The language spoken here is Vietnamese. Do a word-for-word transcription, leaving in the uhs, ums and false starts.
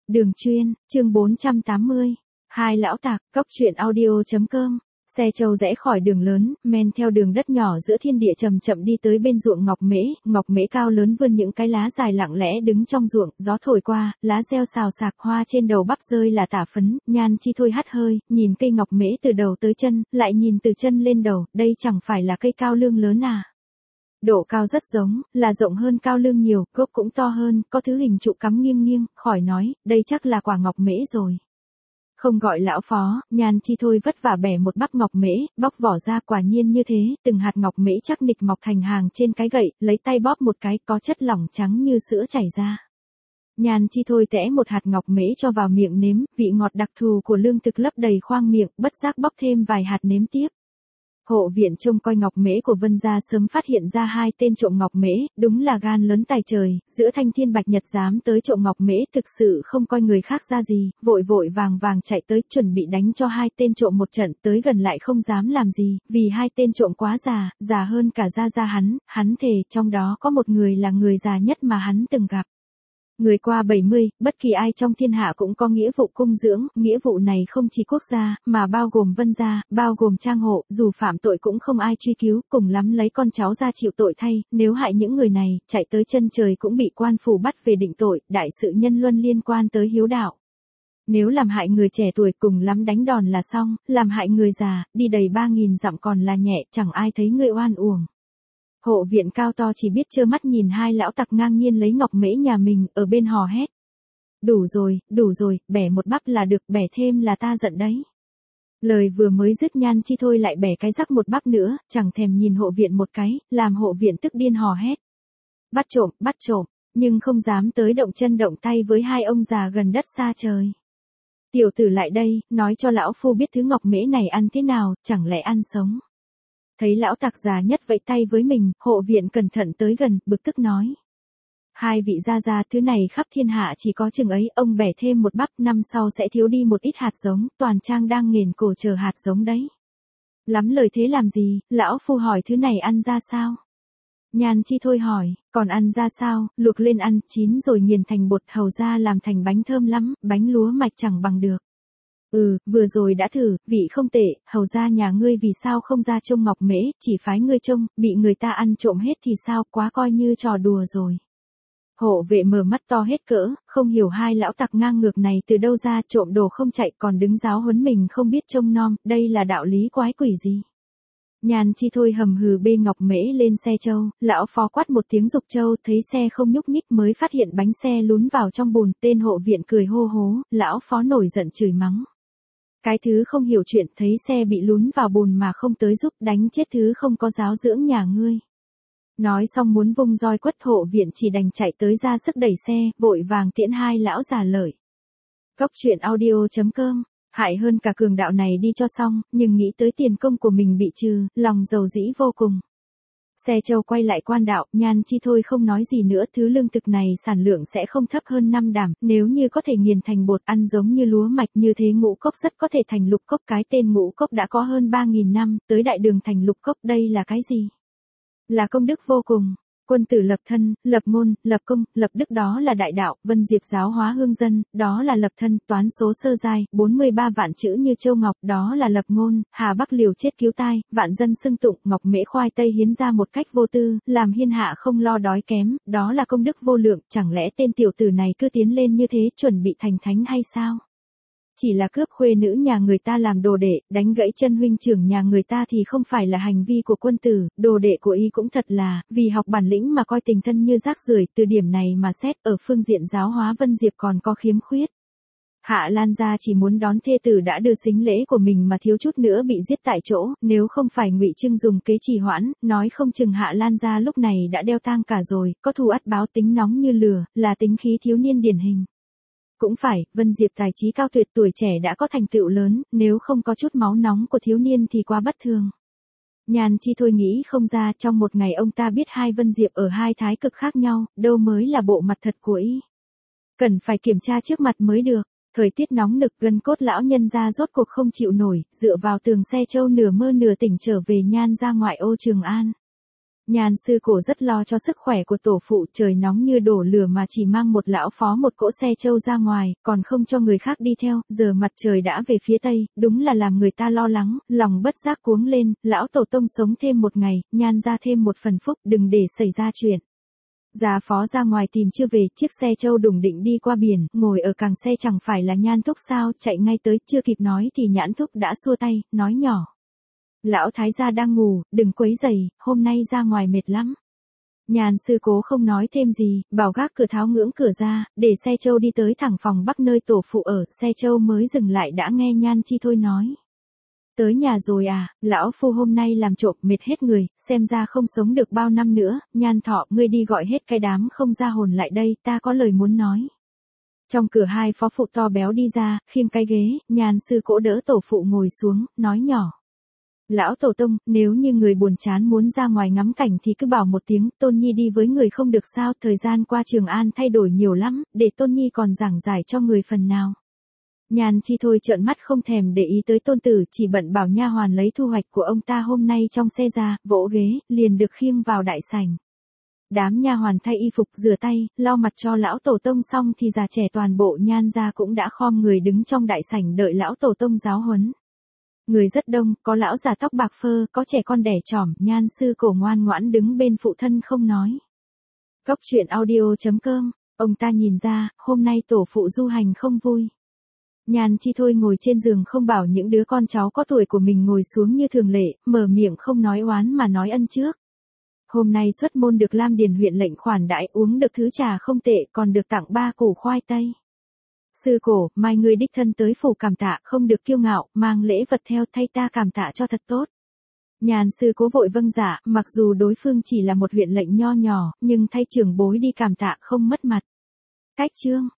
Đường chuyên, chương bốn trăm tám mươi. Hai lão tạc, cóc truyện audio.com. Xe trâu rẽ khỏi đường lớn, men theo đường đất nhỏ giữa thiên địa chậm chậm đi tới bên ruộng ngọc mễ. Ngọc mễ cao lớn vươn những cái lá dài lặng lẽ đứng trong ruộng, gió thổi qua, lá reo xào xạc, hoa trên đầu bắp rơi là tả phấn. Nhan Chi Thôi hắt hơi, nhìn cây ngọc mễ từ đầu tới chân, lại nhìn từ chân lên đầu, đây chẳng phải là cây cao lương lớn à? Độ cao rất giống, là rộng hơn cao lương nhiều, gốc cũng to hơn, có thứ hình trụ cắm nghiêng nghiêng, khỏi nói, đây chắc là quả ngọc mễ rồi. Không gọi lão phó, Nhan Chi Thôi vất vả bẻ một bắp ngọc mễ, bóc vỏ ra, quả nhiên như thế, từng hạt ngọc mễ chắc nịch mọc thành hàng trên cái gậy, lấy tay bóp một cái, có chất lỏng trắng như sữa chảy ra. Nhan Chi Thôi tẽ một hạt ngọc mễ cho vào miệng nếm, vị ngọt đặc thù của lương thực lấp đầy khoang miệng, bất giác bóc thêm vài hạt nếm tiếp. Hộ viện trông coi ngọc mễ của Vân gia sớm phát hiện ra hai tên trộm ngọc mễ, đúng là gan lớn tài trời, giữa thanh thiên bạch nhật dám tới trộm ngọc mễ thực sự không coi người khác ra gì, vội vội vàng vàng chạy tới chuẩn bị đánh cho hai tên trộm một trận, tới gần lại không dám làm gì, vì hai tên trộm quá già, già hơn cả gia gia hắn, hắn thề trong đó có một người là người già nhất mà hắn từng gặp. Người qua bảy mươi, bất kỳ ai trong thiên hạ cũng có nghĩa vụ cung dưỡng, nghĩa vụ này không chỉ quốc gia, mà bao gồm Vân gia, bao gồm trang hộ, dù phạm tội cũng không ai truy cứu, cùng lắm lấy con cháu ra chịu tội thay, nếu hại những người này, chạy tới chân trời cũng bị quan phủ bắt về định tội, đại sự nhân luân liên quan tới hiếu đạo. Nếu làm hại người trẻ tuổi cùng lắm đánh đòn là xong, làm hại người già, đi đầy ba nghìn dặm còn là nhẹ, chẳng ai thấy người oan uổng. Hộ viện cao to chỉ biết trơ mắt nhìn hai lão tặc ngang nhiên lấy ngọc mễ nhà mình, ở bên hò hét. Đủ rồi, đủ rồi, bẻ một bắp là được, bẻ thêm là ta giận đấy. Lời vừa mới dứt Nhan Chi Thôi lại bẻ cái rắc một bắp nữa, chẳng thèm nhìn hộ viện một cái, làm hộ viện tức điên hò hét. Bắt trộm, bắt trộm, nhưng không dám tới động chân động tay với hai ông già gần đất xa trời. Tiểu tử lại đây, nói cho lão phu biết thứ ngọc mễ này ăn thế nào, chẳng lẽ ăn sống. Thấy lão tặc già nhất vẫy tay với mình, hộ viện cẩn thận tới gần, bực tức nói. Hai vị gia gia, thứ này khắp thiên hạ chỉ có chừng ấy, ông bẻ thêm một bắp, năm sau sẽ thiếu đi một ít hạt giống, toàn trang đang nghền cổ chờ hạt giống đấy. Lắm lời thế làm gì, lão phu hỏi thứ này ăn ra sao? Nhan Chi Thôi hỏi, còn ăn ra sao, luộc lên ăn, chín rồi nghiền thành bột, hầu ra làm thành bánh thơm lắm, bánh lúa mạch chẳng bằng được. Ừ, vừa rồi đã thử, vị không tệ, hầu ra nhà ngươi vì sao không ra trông ngọc mễ, chỉ phái ngươi trông, bị người ta ăn trộm hết thì sao, quá coi như trò đùa rồi. Hộ vệ mở mắt to hết cỡ, không hiểu hai lão tặc ngang ngược này từ đâu ra, trộm đồ không chạy còn đứng giáo huấn mình không biết trông nom, đây là đạo lý quái quỷ gì. Nhan Chi Thôi hầm hừ bê ngọc mễ lên xe trâu, lão phó quát một tiếng giục trâu, thấy xe không nhúc nhích mới phát hiện bánh xe lún vào trong bùn, tên hộ viện cười hô hố, lão phó nổi giận chửi mắng. Cái thứ không hiểu chuyện, thấy xe bị lún vào bùn mà không tới giúp, đánh chết thứ không có giáo dưỡng nhà ngươi. Nói xong muốn vung roi quất, hộ viện chỉ đành chạy tới ra sức đẩy xe, vội vàng tiễn hai lão già lợi. Cóc truyện audio.com. Hại hơn cả cường đạo này đi cho xong, nhưng nghĩ tới tiền công của mình bị trừ, lòng dầu dĩ vô cùng. Xe trâu quay lại quan đạo, Nhan Chi Thôi không nói gì nữa, thứ lương thực này sản lượng sẽ không thấp hơn năm đảm, nếu như có thể nghiền thành bột ăn giống như lúa mạch như thế ngũ cốc rất có thể thành lục cốc, cái tên ngũ cốc đã có hơn ba nghìn năm, tới đại đường thành lục cốc, đây là cái gì? Là công đức vô cùng. Quân tử lập thân, lập môn, lập công, lập đức đó là đại đạo, Vân Diệp giáo hóa hương dân, đó là lập thân, toán số sơ giai, bốn mươi ba vạn chữ như châu ngọc, đó là lập ngôn, Hà Bắc liều chết cứu tai, vạn dân xưng tụng, ngọc mễ khoai tây hiến ra một cách vô tư, làm thiên hạ không lo đói kém, đó là công đức vô lượng, chẳng lẽ tên tiểu tử này cứ tiến lên như thế chuẩn bị thành thánh hay sao? Chỉ là cướp khuê nữ nhà người ta làm đồ đệ, đánh gãy chân huynh trưởng nhà người ta thì không phải là hành vi của quân tử, đồ đệ của y cũng thật là, vì học bản lĩnh mà coi tình thân như rác rưởi, từ điểm này mà xét, ở phương diện giáo hóa Vân Diệp còn có khiếm khuyết. Hạ Lan gia chỉ muốn đón thê tử đã đưa sính lễ của mình mà thiếu chút nữa bị giết tại chỗ, nếu không phải Ngụy Trưng dùng kế trì hoãn, nói không chừng Hạ Lan gia lúc này đã đeo tang cả rồi, có thù ắt báo, tính nóng như lửa, là tính khí thiếu niên điển hình. Cũng phải, Vân Diệp tài trí cao tuyệt, tuổi trẻ đã có thành tựu lớn, nếu không có chút máu nóng của thiếu niên thì quá bất thường. Nhan Chi Thôi nghĩ không ra, trong một ngày ông ta biết hai Vân Diệp ở hai thái cực khác nhau, đâu mới là bộ mặt thật của y. Cần phải kiểm tra trước mặt mới được. Thời tiết nóng nực, gân cốt lão nhân ra rốt cuộc không chịu nổi, dựa vào tường xe trâu nửa mơ nửa tỉnh trở về Nhan ra ngoại ô Trường An. Nhan sư cổ rất lo cho sức khỏe của tổ phụ, trời nóng như đổ lửa mà chỉ mang một lão phó một cỗ xe trâu ra ngoài, còn không cho người khác đi theo, giờ mặt trời đã về phía tây, đúng là làm người ta lo lắng, lòng bất giác cuống lên, lão tổ tông sống thêm một ngày, Nhan ra thêm một phần phúc, đừng để xảy ra chuyện. Gia phó ra ngoài tìm chưa về, chiếc xe trâu đùng định đi qua biển, ngồi ở càng xe chẳng phải là Nhan thúc sao, chạy ngay tới, chưa kịp nói thì Nhãn thúc đã xua tay, nói nhỏ. Lão thái gia đang ngủ, đừng quấy rầy, hôm nay ra ngoài mệt lắm. Nhan sư cố không nói thêm gì, bảo gác cửa tháo ngưỡng cửa ra, để xe trâu đi tới thẳng phòng bắc nơi tổ phụ ở, xe trâu mới dừng lại đã nghe Nhan Chi Thôi nói. Tới nhà rồi à, lão phu hôm nay làm trộm mệt hết người, xem ra không sống được bao năm nữa, Nhan Thọ, ngươi đi gọi hết cái đám không ra hồn lại đây, ta có lời muốn nói. Trong cửa hai phó phụ to béo đi ra, khiêng cái ghế, Nhan sư cỗ đỡ tổ phụ ngồi xuống, nói nhỏ. Lão tổ tông, nếu như người buồn chán muốn ra ngoài ngắm cảnh thì cứ bảo một tiếng, Tôn Nhi đi với người không được sao, thời gian qua Trường An thay đổi nhiều lắm, để Tôn Nhi còn giảng giải cho người phần nào. Nhan Chi Thôi trợn mắt không thèm để ý tới tôn tử, chỉ bận bảo nha hoàn lấy thu hoạch của ông ta hôm nay trong xe ra, vỗ ghế, liền được khiêng vào đại sảnh. Đám nha hoàn thay y phục, rửa tay, lau mặt cho lão tổ tông xong thì già trẻ toàn bộ Nhan gia cũng đã khom người đứng trong đại sảnh đợi lão tổ tông giáo huấn. Người rất đông, có lão già tóc bạc phơ, có trẻ con đẻ trỏm, Nhan sư cổ ngoan ngoãn đứng bên phụ thân không nói. Cốc truyện audio chấm com, ông ta nhìn ra, hôm nay tổ phụ du hành không vui. Nhan Chi Thôi ngồi trên giường không bảo những đứa con cháu có tuổi của mình ngồi xuống như thường lệ, mở miệng không nói oán mà nói ân trước. Hôm nay xuất môn được Lam Điền huyện lệnh khoản đãi, uống được thứ trà không tệ, còn được tặng ba củ khoai tây. Sư cổ, mai ngươi đích thân tới phủ cảm tạ, không được kiêu ngạo, mang lễ vật theo, thay ta cảm tạ cho thật tốt. Nhan sư cố vội vâng dạ, mặc dù đối phương chỉ là một huyện lệnh nho nhỏ, nhưng thay trưởng bối đi cảm tạ không mất mặt. Cách chương